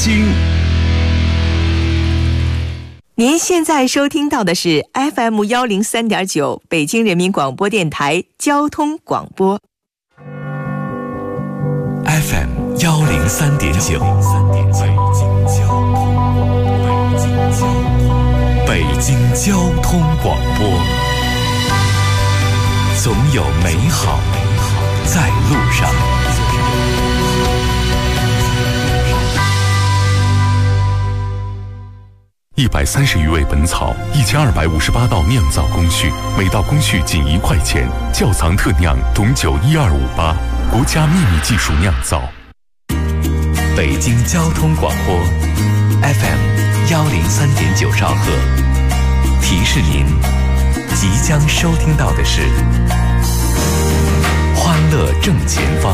京。 您现在收听到的是 FM103.9 北京人民广播电台交通广播。 FM103.9 北京交通广播，总有美好在路上。130余味本草，1258道酿造工序，每道工序仅1块钱。窖藏特酿董酒12588，国家秘密技术酿造。北京交通广播 FM103.9 兆赫，提示您即将收听到的是欢乐正前方。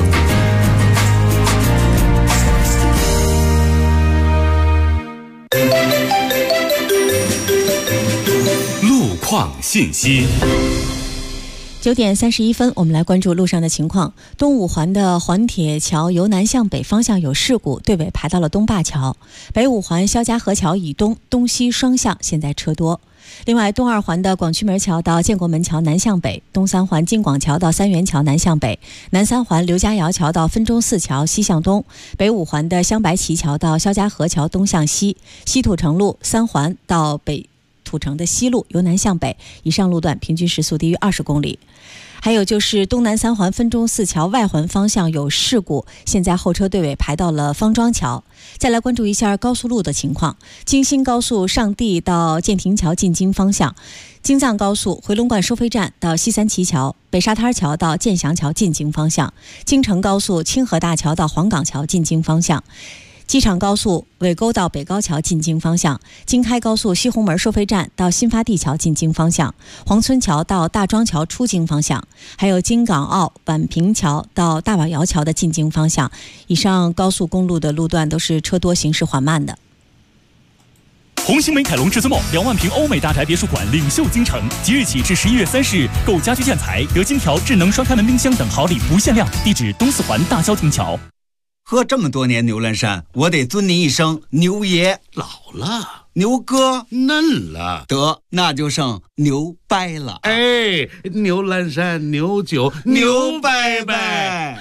路况信息。 9点31分，我们来关注路上的情况。东五环的环铁桥由南向北方向有事故，队尾排到了东坝桥。北五环肖家河桥以东、东西双向现在车多。另外，东二环的广渠门桥到建国门桥南向北，东三环金广桥到三元桥南向北，南三环刘家窑桥到分钟寺桥西向东，北五环的镶白旗桥到肖家河桥东向西，西土城路三环到北土城的西路由南向北，以上路段平均时速低于20公里。还有就是东南三环分钟寺桥外环方向有事故，现在后车队尾排到了方庄桥。再来关注一下高速路的情况，京新高速上地到建亭桥进京方向，京藏高速回龙观收费站到西三旗桥，北沙滩桥到建祥桥进京方向，京承高速清河大桥到黄岗桥进京方向，机场高速尾沟到北高桥进京方向，京开高速西红门收费站到新发地桥进京方向，黄村桥到大庄桥出京方向，还有京港澳宛平桥到大瓦窑桥的进京方向。以上高速公路的路段都是车多行驶缓慢的。 红星美凯龙至尊梦2万平欧美大宅别墅馆领袖京城，即日起至11月30日，购家居建材得金条、智能双开门冰箱等好礼不限量。地址东四环大消停桥。 喝这么多年牛栏山，我得尊您一声牛爷。 老了， 牛哥嫩了， 得那就剩牛掰了。 哎，牛栏山牛酒牛掰掰。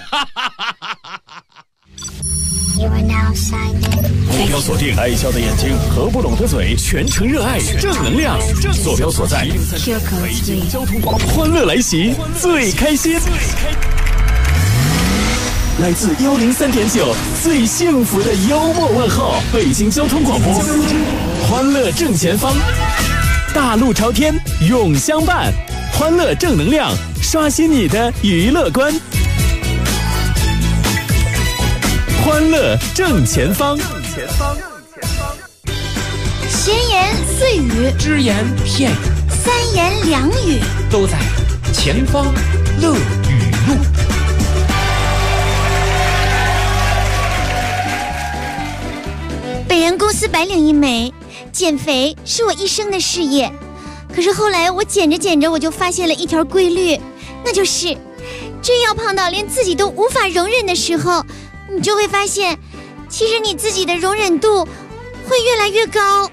坐标锁定爱笑的眼睛，合不拢的嘴，全程热爱正能量。坐标所在北京交通广播，欢乐来袭，最开心。来自103.9最幸福的幽默问候，北京交通广播，欢乐正前方，大路朝天永相伴，欢乐正能量，刷新你的娱乐观。欢乐正前方， 闲言碎语， 只言片语， 三言两语， 都在前方乐语录。 本人公司白领一枚，减肥是我一生的事业。可是后来我减着减着，我就发现了一条规律，那就是真要胖到连自己都无法容忍的时候，你就会发现，其实你自己的容忍度会越来越高。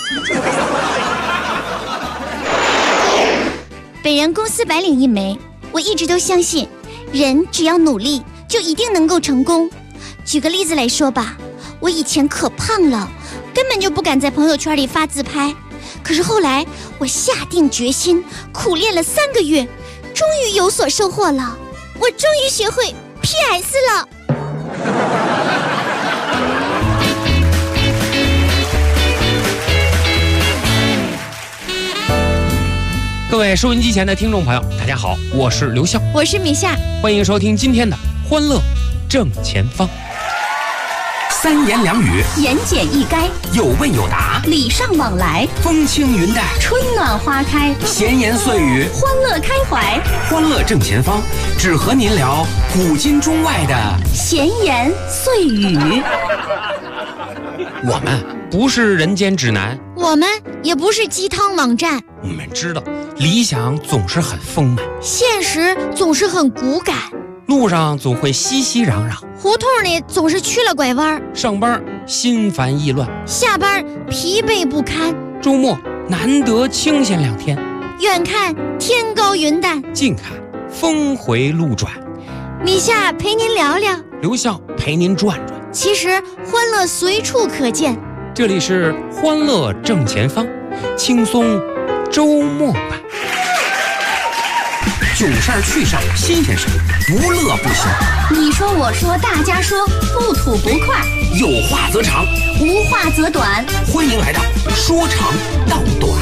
本人公司白领一枚，我一直都相信，人只要努力，就一定能够成功。举个例子来说吧，我以前可胖了，根本就不敢在朋友圈里发自拍。可是后来我下定决心，苦练了3个月，终于有所收获了。我终于学会 PS 了。 各位收音机前的听众朋友，大家好，我是刘笑， 我是米夏， 欢迎收听今天的欢乐正前方。 三言两语， 言简意赅， 有问有答， 礼尚往来， 风轻云淡， 春暖花开， 闲言碎语， 欢乐开怀。 欢乐正前方，只和您聊古今中外的闲言碎语。 我们不是人间指南， 我们也不是鸡汤网站， 我们知道理想总是很丰满， 现实总是很骨感， 路上总会熙熙攘攘， 胡同里总是曲了拐弯， 上班心烦意乱， 下班疲惫不堪， 周末难得清闲2天， 远看天高云淡， 近看峰回路转。 米夏陪您聊聊， 刘笑陪您转转。 其实欢乐随处可见， 这里是欢乐正前方，轻松周末版。 囧事儿趣事儿新鲜事儿，不乐不行。 你说我说大家说，不吐不快， 有话则长， 无话则短。 欢迎来到说长道短。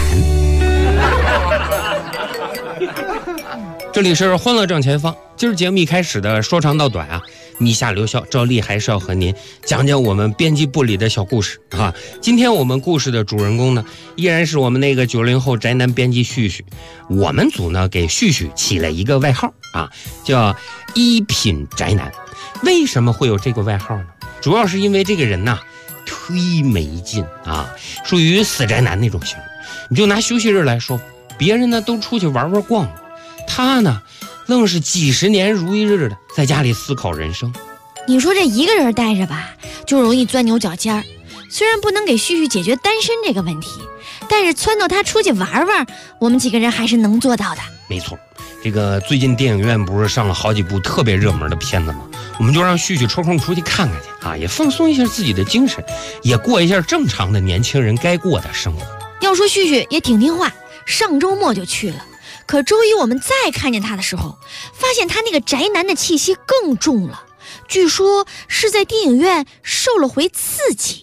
这里是欢乐正前方，今儿节目一开始的说长道短啊，米夏刘笑照例还是要和您讲讲我们编辑部里的小故事啊。今天我们故事的主人公呢，依然是我们那个90后宅男编辑旭旭。我们组呢给旭旭起了一个外号啊，叫一品宅男。为什么会有这个外号呢？主要是因为这个人呐，忒没劲啊，属于死宅男那种型。你就拿休息日来说，别人呢都出去玩玩逛了，他呢愣是几十年如一日的在家里思考人生。 你说这一个人待着吧，就容易钻牛角尖儿。虽然不能给旭旭解决单身这个问题，但是撺掇他出去玩玩，我们几个人还是能做到的。 没错，这个最近电影院不是上了好几部特别热门的片子吗？我们就让旭旭抽空出去看看去啊，也放松一下自己的精神，也过一下正常的年轻人该过的生活。 要说旭旭也挺听话，上周末就去了。可周一我们再看见他的时候，发现他那个宅男的气息更重了，据说是在电影院受了回刺激。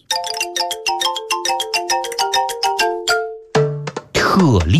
特例。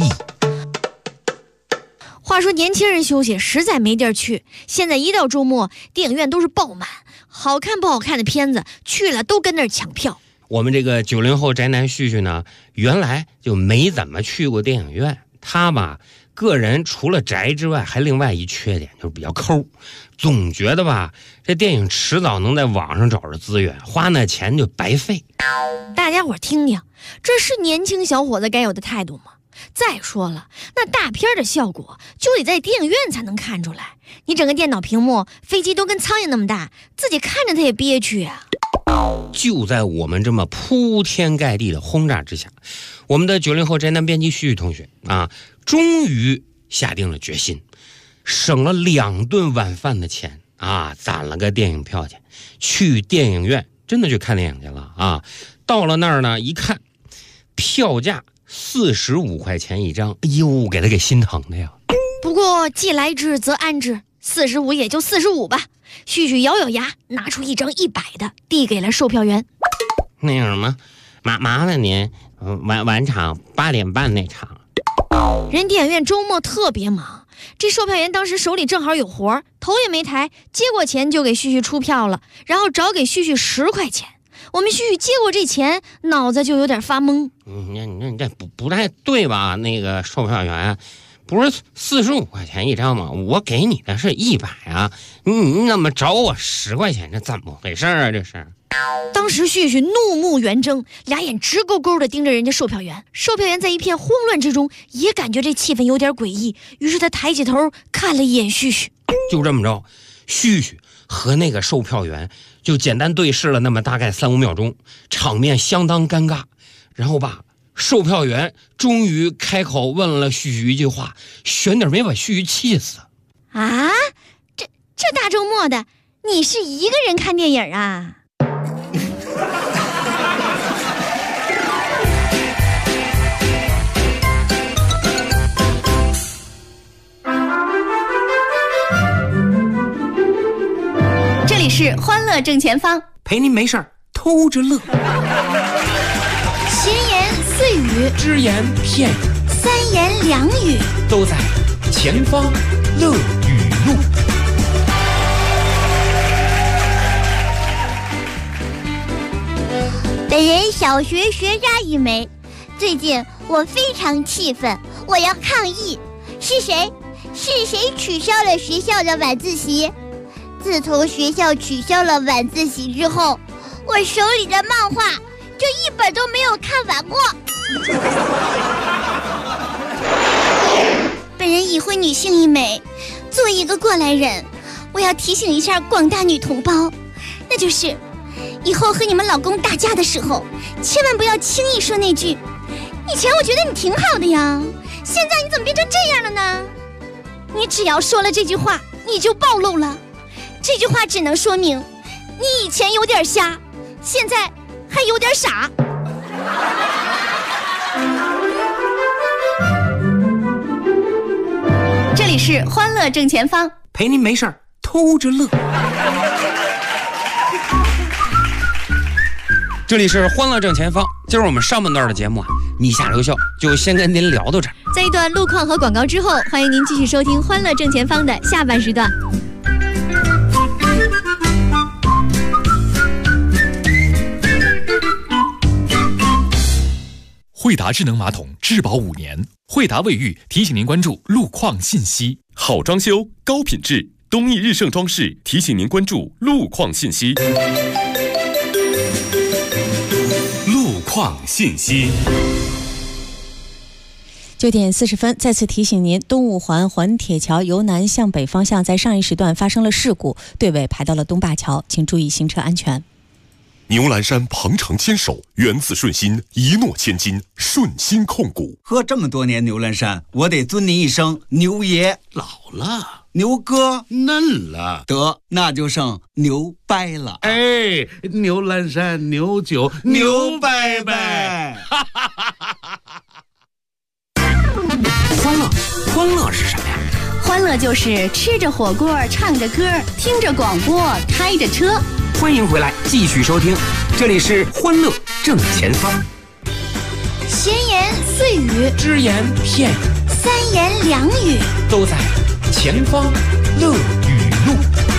话说年轻人休息实在没地儿去，现在一到周末电影院都是爆满，好看不好看的片子去了都跟那儿抢票。 我们这个90后宅男旭旭呢，原来就没怎么去过电影院。他吧，个人除了宅之外，还另外一缺点就是比较抠，总觉得吧，这电影迟早能在网上找着资源，花那钱就白费。 大家伙听听，这是年轻小伙子该有的态度吗？再说了，那大片的效果就得在电影院才能看出来，你整个电脑屏幕，飞机都跟苍蝇那么大，自己看着它也憋屈啊。 就在我们这么铺天盖地的轰炸之下，我们的90后宅男编辑旭旭同学啊，终于下定了决心，省了2顿晚饭的钱啊，攒了个电影票钱，去电影院真的去看电影去了啊。到了那儿呢，一看票价45块钱一张，哎呦，给他给心疼的呀。 不过既来之则安之，45也就45吧。旭旭咬咬牙，拿出一张100的，递给了售票员。 那个什么，麻烦您晚场8点半那场。 人电影院周末特别忙，这售票员当时手里正好有活，头也没抬，接过钱就给旭旭出票了，然后找给旭旭10块钱。我们旭旭接过这钱，脑子就有点发懵。 你这不太对吧？那个售票员，不是45块钱一张吗？我给你的是100啊，你怎么找我10块钱？这怎么回事啊？这是。 当时旭旭怒目圆睁，俩眼直勾勾地盯着人家售票员。售票员在一片慌乱之中，也感觉这气氛有点诡异，于是他抬起头看了一眼旭旭。 就这么着，旭旭和那个售票员就简单对视了那么大概3-5秒钟，场面相当尴尬。然后吧，售票员终于开口问了旭旭一句话，悬点没把旭旭气死。 啊，这大周末的，你是一个人看电影啊？这里是欢乐正前方， 陪您没事儿偷着乐。 闲言碎语， 只言片语 ，3言2语， 都在前方乐语录。 本人小学学渣一枚，最近我非常气愤，我要抗议。是谁取消了学校的晚自习？自从学校取消了晚自习之后，我手里的漫画就一本都没有看完过。本人已婚女性一枚，作为一个过来人，我要提醒一下广大女同胞，那就是以后和你们老公打架的时候，千万不要轻易说那句以前我觉得你挺好的呀，现在你怎么变成这样了呢？你只要说了这句话，你就暴露了。这句话只能说明你以前有点瞎，现在还有点傻。 这里是欢乐正前方， 陪您没事偷着乐。 这里是欢乐正前方，今儿我们上半段的节目啊，你下留校就先跟您聊到这儿。 在一段路况和广告之后，欢迎您继续收听欢乐正前方的下半时段。 惠达智能马桶质保5年，惠达卫浴提醒您关注路况信息。好装修，高品质，东益日盛装饰提醒您关注路况信息。路况信息。 9点40分，再次提醒您，东五环环铁桥由南向北方向在上一时段发生了事故，队尾排到了东坝桥，请注意行车安全。 牛栏山鹏程牵手，缘字顺心，一诺千金，顺心控股。 喝这么多年牛栏山，我得尊您一声牛爷。 老了， 牛哥嫩了， 得那就剩牛掰了。 哎，牛栏山牛酒牛掰掰。 欢乐是什么呀？ 欢乐就是吃着火锅，唱着歌，听着广播，开着车。 欢迎回来，继续收听，这里是欢乐正前方。 闲言碎语， 只言片语， 三言两语， 都在前方乐语录。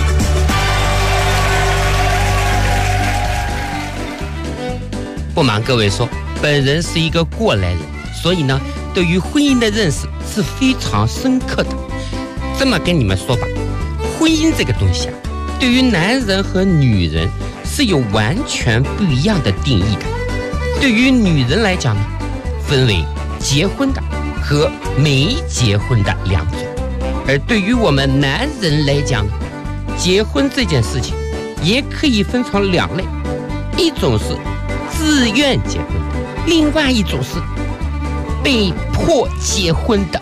不瞒各位说，本人是一个过来人，所以呢，对于婚姻的认识是非常深刻的。这么跟你们说吧，婚姻这个东西啊，对于男人和女人是有完全不一样的定义的。对于女人来讲呢，分为结婚的和没结婚的两种。而对于我们男人来讲呢，结婚这件事情也可以分成两类，一种是自愿结婚的，另外一种是被迫结婚的。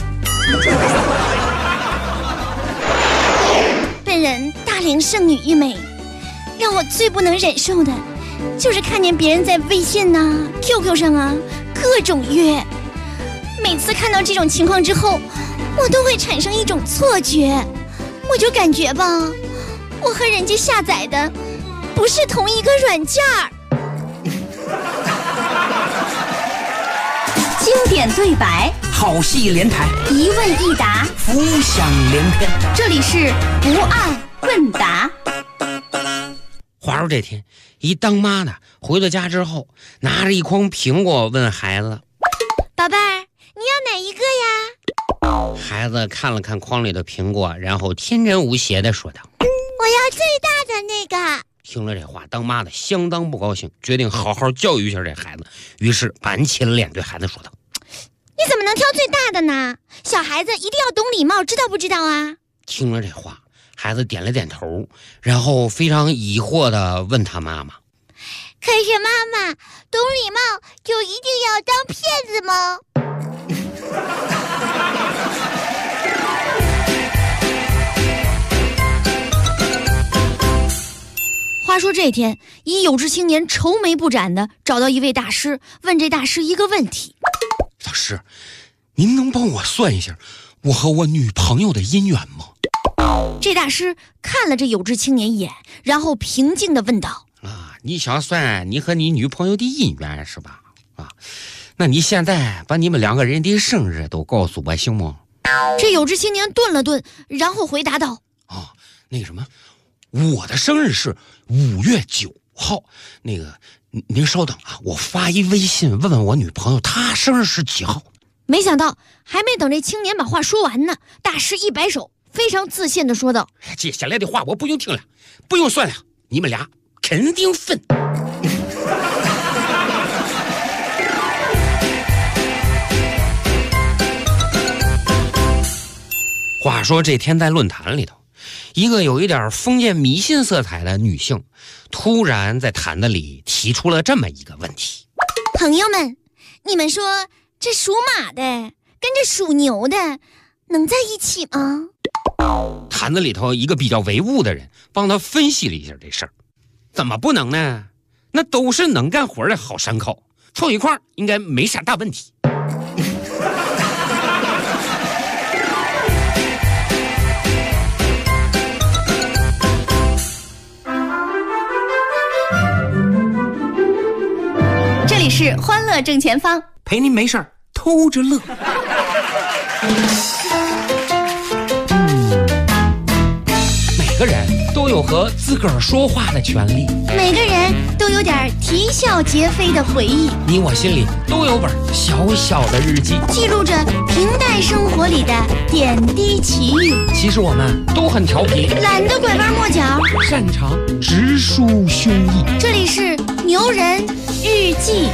本人大龄剩女一枚，让我最不能忍受的就是看见别人在微信呐、QQ 上啊各种约。每次看到这种情况之后，我都会产生一种错觉，我就感觉吧，我和人家下载的不是同一个软件儿。 经典对白， 好戏连台， 一问一答， 浮想联翩。 这里是不二问答。 话说这天，一当妈的回到家之后，拿着一筐苹果问孩子：“ 宝贝儿，你要哪一个呀？” 孩子看了看筐里的苹果，然后天真无邪地说道：“ 我要最大的那个。” 听了这话，当妈的相当不高兴，决定好好教育一下这孩子。于是板起了脸对孩子说道：“ 你怎么能挑最大的呢？小孩子一定要懂礼貌，知道不知道啊？” 听了这话，孩子点了点头，然后非常疑惑地问他妈妈：“ 可是妈妈，懂礼貌就一定要当骗子吗？” 话说这天，一有志青年愁眉不展的找到一位大师，问这大师一个问题：“ 老师，您能帮我算一下我和我女朋友的姻缘吗？” 这大师看了这有志青年一眼，然后平静地问道：“ 你想算你和你女朋友的姻缘是吧？那你现在把你们两个人的生日都告诉我行吗？” 这有志青年顿了顿，然后回答道：“ 那个什么，我的生日是5月9号。那个，您稍等啊，我发一微信问问我女朋友，她生日是几号。” 没想到，还没等这青年把话说完呢，大师一摆手，非常自信地说道：“ 接下来的话我不用听了，不用算了，你们俩肯定分。”话说这天在论坛里头， 一个有一点封建迷信色彩的女性，突然在坛子里提出了这么一个问题： 朋友们，你们说这属马的跟这属牛的能在一起吗？ 坛子里头一个比较唯物的人帮他分析了一下这事儿，怎么不能呢？那都是能干活的好牲口，凑一块儿应该没啥大问题。 这里是欢乐正前方， 陪您没事儿偷着乐。 每个人都有和自个儿说话的权利， 每个人都有点啼笑皆非的回忆， 你我心里都有本小小的日记， 记录着平淡生活里的点滴奇遇。 其实我们都很调皮， 懒得拐弯抹角， 擅长直抒胸臆。 这里是牛人日记。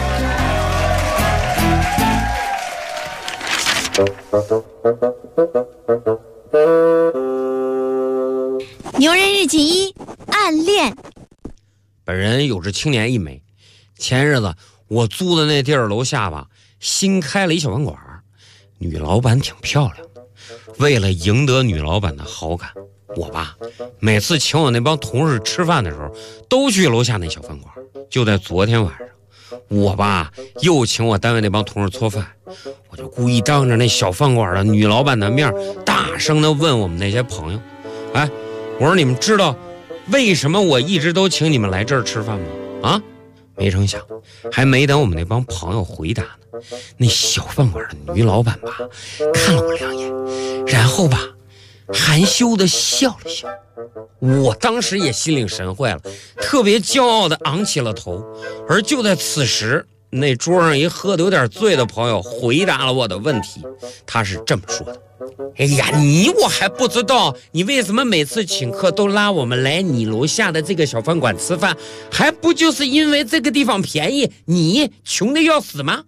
牛人日记1：暗恋。 本人有志青年一枚，前日子我租的那地儿楼下吧，新开了一小饭馆，女老板挺漂亮的。为了赢得女老板的好感，我吧每次请我那帮同事吃饭的时候，都去楼下那小饭馆。就在昨天晚上，我吧又请我单位那帮同事做饭，我就故意当着那小饭馆的女老板的面，大声的问我们那些朋友：哎，我说你们知道为什么我一直都请你们来这儿吃饭吗？啊，没成想，还没等我们那帮朋友回答呢，那小饭馆的女老板吧看了我2眼，然后吧含羞的笑了笑。我当时也心领神会了，特别骄傲的昂起了头。而就在此时，那桌上一喝得有点醉的朋友回答了我的问题，他是这么说的：哎呀，我还不知道你为什么每次请客都拉我们来你楼下的这个小饭馆吃饭，还不就是因为这个地方便宜，你穷的要死吗？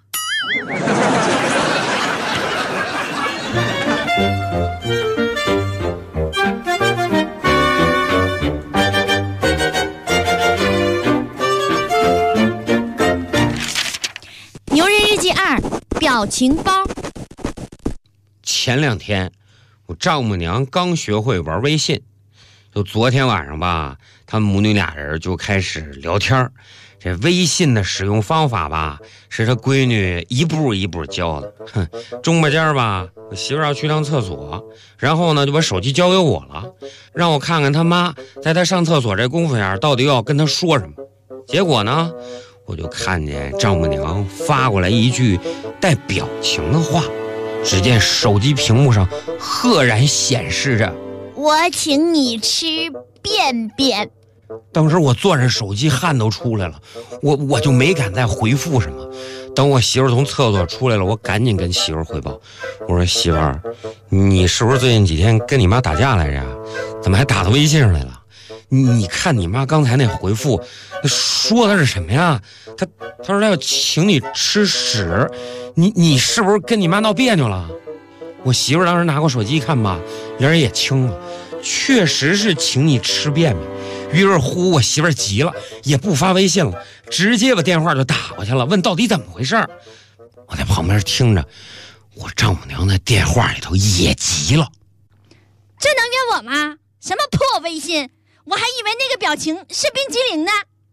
牛人日记2：表情包。 前2天我丈母娘刚学会玩微信，就昨天晚上吧，他们母女俩人就开始聊天。这微信的使用方法吧，是他闺女一步一步教的。中巴间吧，我媳妇要去趟厕所，然后呢就把手机交给我了，让我看看他妈在他上厕所这功夫呀，到底要跟他说什么。结果呢，我就看见丈母娘发过来一句带表情的话，只见手机屏幕上赫然显示着： 我请你吃便便。 当时我攥着手机汗都出来了，我就没敢再回复什么。等我媳妇从厕所出来了，我赶紧跟媳妇汇报，我说媳妇儿，你是不是最近几天跟你妈打架来着？怎么还打到微信上来了？你看你妈刚才那回复说的是什么呀？她说她要请你吃屎，你是不是跟你妈闹别扭了？我媳妇当时拿过手机一看吧，脸也青了，确实是请你吃便便。于是乎我媳妇急了，也不发微信了，直接把电话就打过去了，问到底怎么回事。我在旁边听着，我丈母娘在电话里头也急了： 这能怨我吗？什么破微信，我还以为那个表情是冰激凌呢。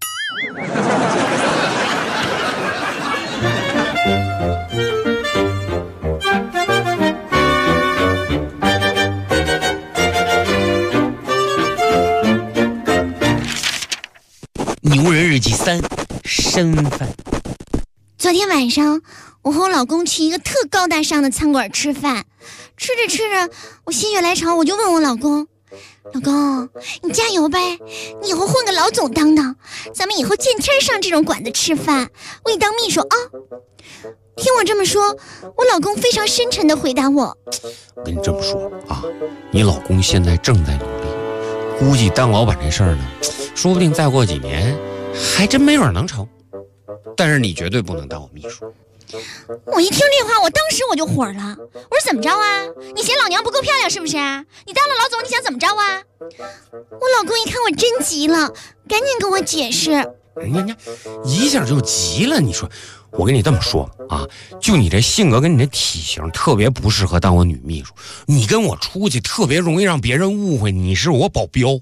牛人日记3：身份。 昨天晚上我和我老公去一个特高大上的餐馆吃饭，吃着吃着我心血来潮，我就问我老公：老公，你加油呗，你以后混个老总当当，咱们以后见天上这种馆子吃饭，我给你当秘书啊。听我这么说，我老公非常深沉地回答我： 我跟你这么说啊，你老公现在正在努力，估计当老板这事儿呢，说不定再过几年还真没准能成。但是你绝对不能当我秘书。 我一听这话，当时我就火了。我说怎么着啊？你嫌老娘不够漂亮是不是？你当了老总，你想怎么着啊？我老公一看我真急了，赶紧跟我解释。 人家一下就急了，你说，我跟你这么说啊，就你这性格跟你这体型，特别不适合当我女秘书。你跟我出去，特别容易让别人误会你是我保镖。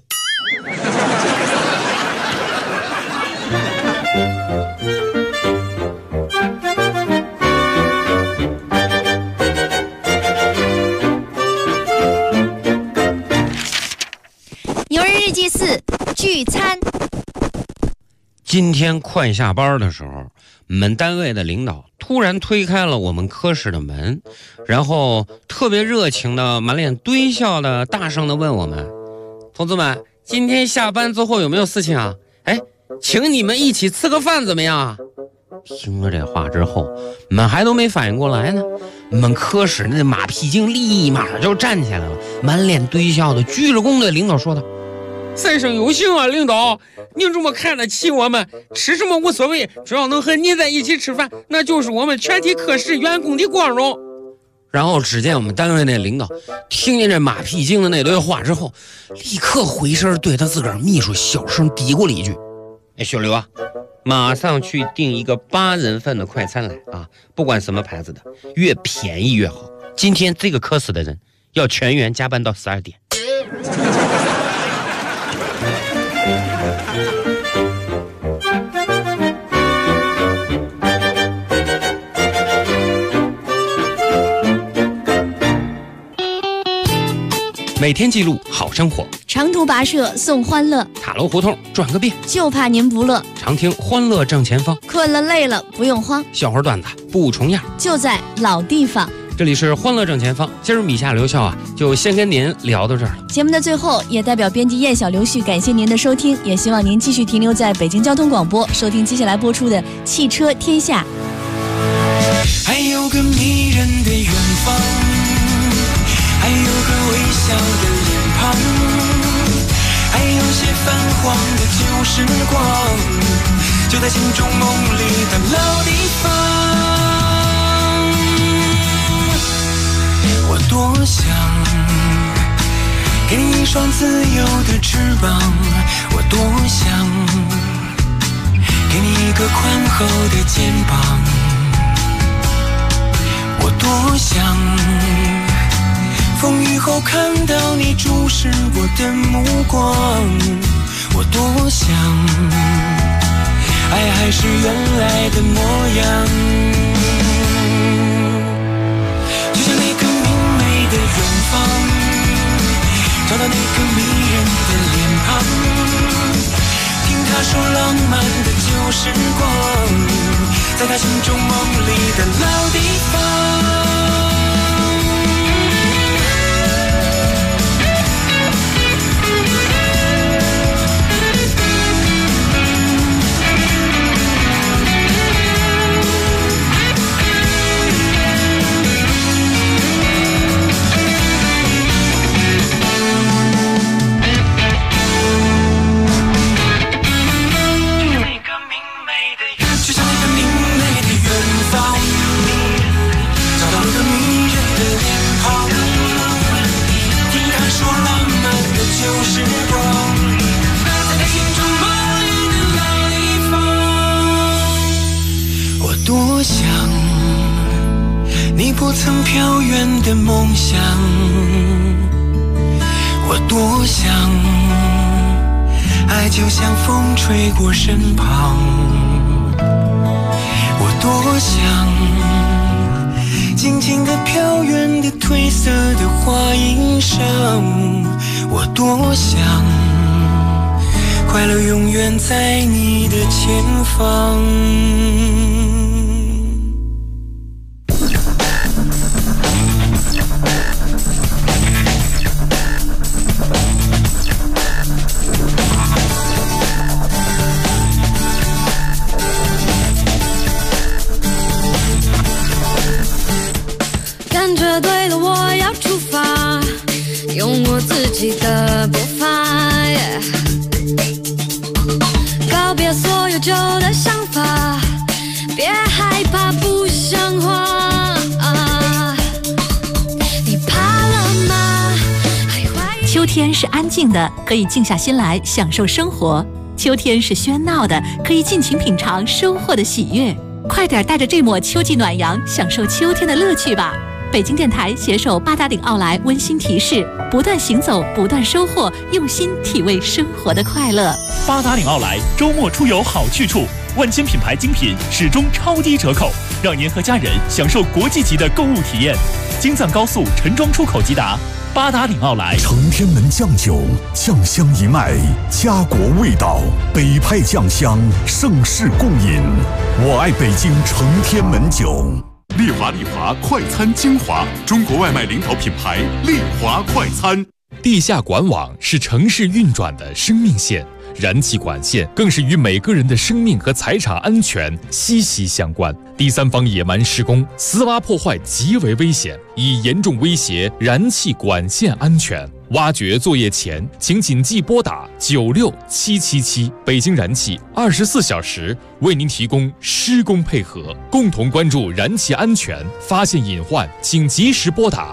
牛人日记4聚餐。 今天快下班的时候，我们单位的领导突然推开了我们科室的门，然后特别热情的、满脸堆笑的、大声的问我们：“同志们，今天下班之后有没有事情啊？哎，请你们一起吃个饭怎么样？”听了这话之后，我们还都没反应过来呢。我们科室那马屁精立马就站起来了，满脸堆笑的鞠着躬对领导说道：“三生有幸啊，领导，您这么看得起我们，吃什么无所谓，只要能和您在一起吃饭，那就是我们全体科室员工的光荣。”然后只见我们单位那领导听见这马屁精的那堆话之后，立刻回身对他自个儿秘书小声嘀咕了一句：“哎，小刘啊，马上去订一个8人份的快餐来啊，不管什么牌子的，越便宜越好。今天这个科室的人要全员加班到12点。”每天记录好生活， 长途跋涉送欢乐， 塔楼胡同转个遍， 就怕您不乐。 常听欢乐正前方， 困了累了不用慌， 笑话段子不重样， 就在老地方。 这里是欢乐正前方，今儿米夏刘笑啊，就先跟您聊到这儿了。 节目的最后，也代表编辑燕小刘旭感谢您的收听，也希望您继续停留在北京交通广播，收听接下来播出的《汽车天下》。 还有个迷人的远方，还有个微笑的脸庞，还有些泛黄的旧时光，就在心中梦里的老地方。我多想给你一双自由的翅膀，我多想给你一个宽厚的肩膀，我多想风雨后看到你注视我的目光，我多想爱还是原来的模样，就像那个明媚的远方，找到那个迷人的脸庞，听他说浪漫的旧时光，在他心中梦里的老地方。多想你不曾飘远的梦想，我多想爱就像风吹过身旁，我多想静静地飘远的褪色的花衣裳，我多想快乐永远在你的前方。 感觉对了，我要出发，用我自己的步伐，告别所有旧的想法，别害怕不想天是安静的，可以静下心来享受生活；秋天是喧闹的，可以尽情品尝收获的喜悦。快点带着这抹秋季暖阳，享受秋天的乐趣吧！北京电台携手八达岭奥莱温馨提示：不断行走，不断收获，用心体味生活的快乐。 八达岭奥莱周末出游好去处，万千品牌精品始终超低折扣，让您和家人享受国际级的购物体验。京藏高速陈庄出口即达。八达岭奥莱承天门酱酒，酱香一脉，家国味道，北派酱香，盛世共饮。我爱北京承天门酒。 丽华快餐精华，中国外卖领导品牌丽华快餐。 地下管网是城市运转的生命线，燃气管线更是与每个人的生命和财产安全息息相关。第三方野蛮施工、私挖破坏极为危险，已严重威胁燃气管线安全。挖掘作业前，请谨记拨打96777。北京燃气24小时为您提供施工配合，共同关注燃气安全，发现隐患请及时拨打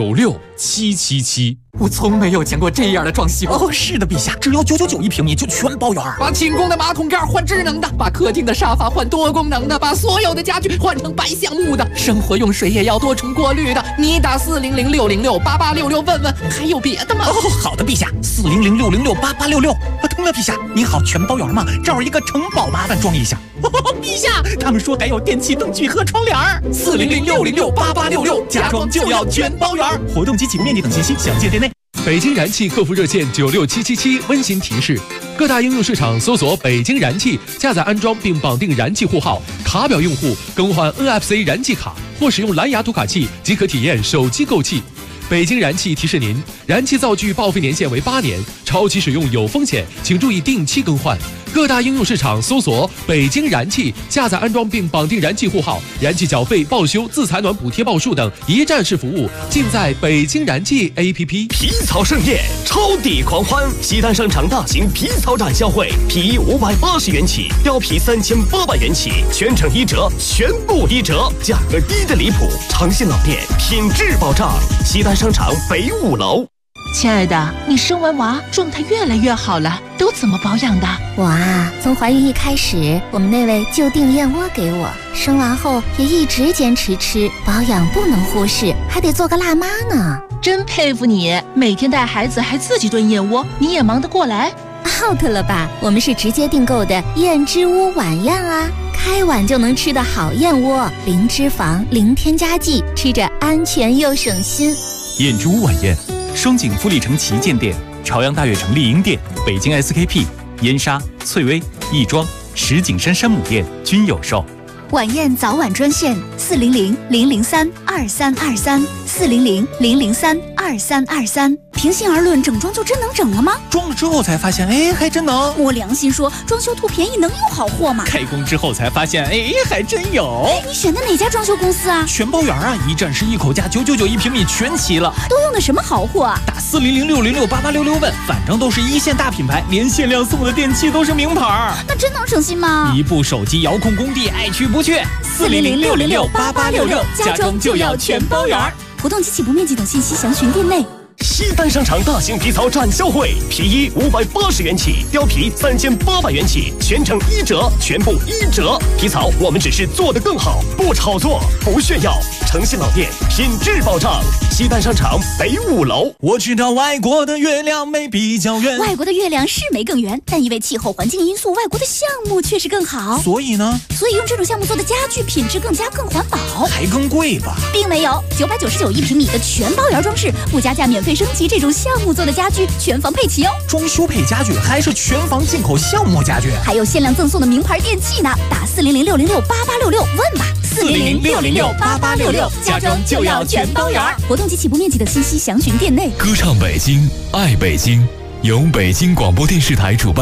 96777。 我从没有见过这样的装修哦！是的，陛下，只要999一平米就全包圆。把寝宫的马桶盖换智能的，把客厅的沙发换多功能的，把所有的家具换成白橡木的，生活用水也要多重过滤的。你打400-606-8866问问，还有别的吗？哦，好的，陛下，400-606-8866。通了，陛下，您好，全包圆吗？这儿一个城堡，麻烦装一下。陛下，他们说还有电器、灯具和窗帘。400-606-8866，家装就要全包圆。活动及起步面积等信息详见店内。 北京燃气客服热线96777温馨提示：各大应用市场搜索北京燃气，下载安装并绑定燃气户号，卡表用户更换 NFC 燃气卡或使用蓝牙读卡器即可体验手机购气。北京燃气提示您，燃气灶具报废年限为8年，超期使用有风险，请注意定期更换。各大应用市场搜索北京燃气，下载安装并绑定燃气户号，燃气缴费、报修、自采暖补贴报数等一站式服务尽在北京燃气 APP。 皮草盛宴，超抵狂欢！西单商场大型皮草展销会，皮衣580元起，貂皮3800元起，全程1折，全部1折，价格低的离谱。诚信老店，品质保障。西单商场北5楼。 亲爱的，你生完娃状态越来越好了，都怎么保养的？ 我啊，从怀孕一开始，我们那位就订燕窝给我，生完后也一直坚持吃，保养不能忽视，还得做个辣妈呢。 真佩服你，每天带孩子还自己炖燕窝，你也忙得过来 ？out 了吧？我们是直接订购的燕之屋晚宴啊，开碗就能吃的好燕窝，零脂肪、零添加剂，吃着安全又省心。 燕之屋晚宴。双井富力城旗舰店、朝阳大悦城丽婴店、北京 SKP、燕莎、翠微、亦庄、石景山山姆店均有售。 晚宴早晚专线400-003-2323，400-003-2323。平心而论，整装就真能整了吗？ 装了之后才发现，哎，还真能。 我良心说，装修图便宜能有好货吗？ 开工之后才发现，哎，还真有。 你选的哪家装修公司啊？ 全包圆啊，一站式一口价，999一平米全齐了。 都用的什么好货啊？ 打400-606-8866问，反正都是一线大品牌，连限量送的电器都是名牌。 那真能省心吗？ 一部手机遥控工地，爱去不去。 400-606-8866，家装就要全包圆。活动及起步面积等信息详询店内。 西单商场大型皮草展销会，皮衣580元起，貂皮3800元起，全程1折，全部1折。皮草我们只是做得更好，不炒作，不炫耀。诚信老店，品质保障。西单商场北5楼。 我知道外国的月亮没比较圆， 外国的月亮是没更圆，但因为气候环境因素，外国的项目确实更好。 所以呢？ 所以用这种项目做的家具品质更佳，更环保。 还更贵吧？ 并没有，999一平米的全包圆装饰，不加价免费升级，这种项目做的家具全房配齐哦。 装修配家具还是全房进口项目家具， 还有限量赠送的名牌电器呢。打400-606-8866问吧。400-606-8866，家装就要全包圆。活动及起步面积的信息详询店内。 歌唱北京，爱北京，由北京广播电视台主办。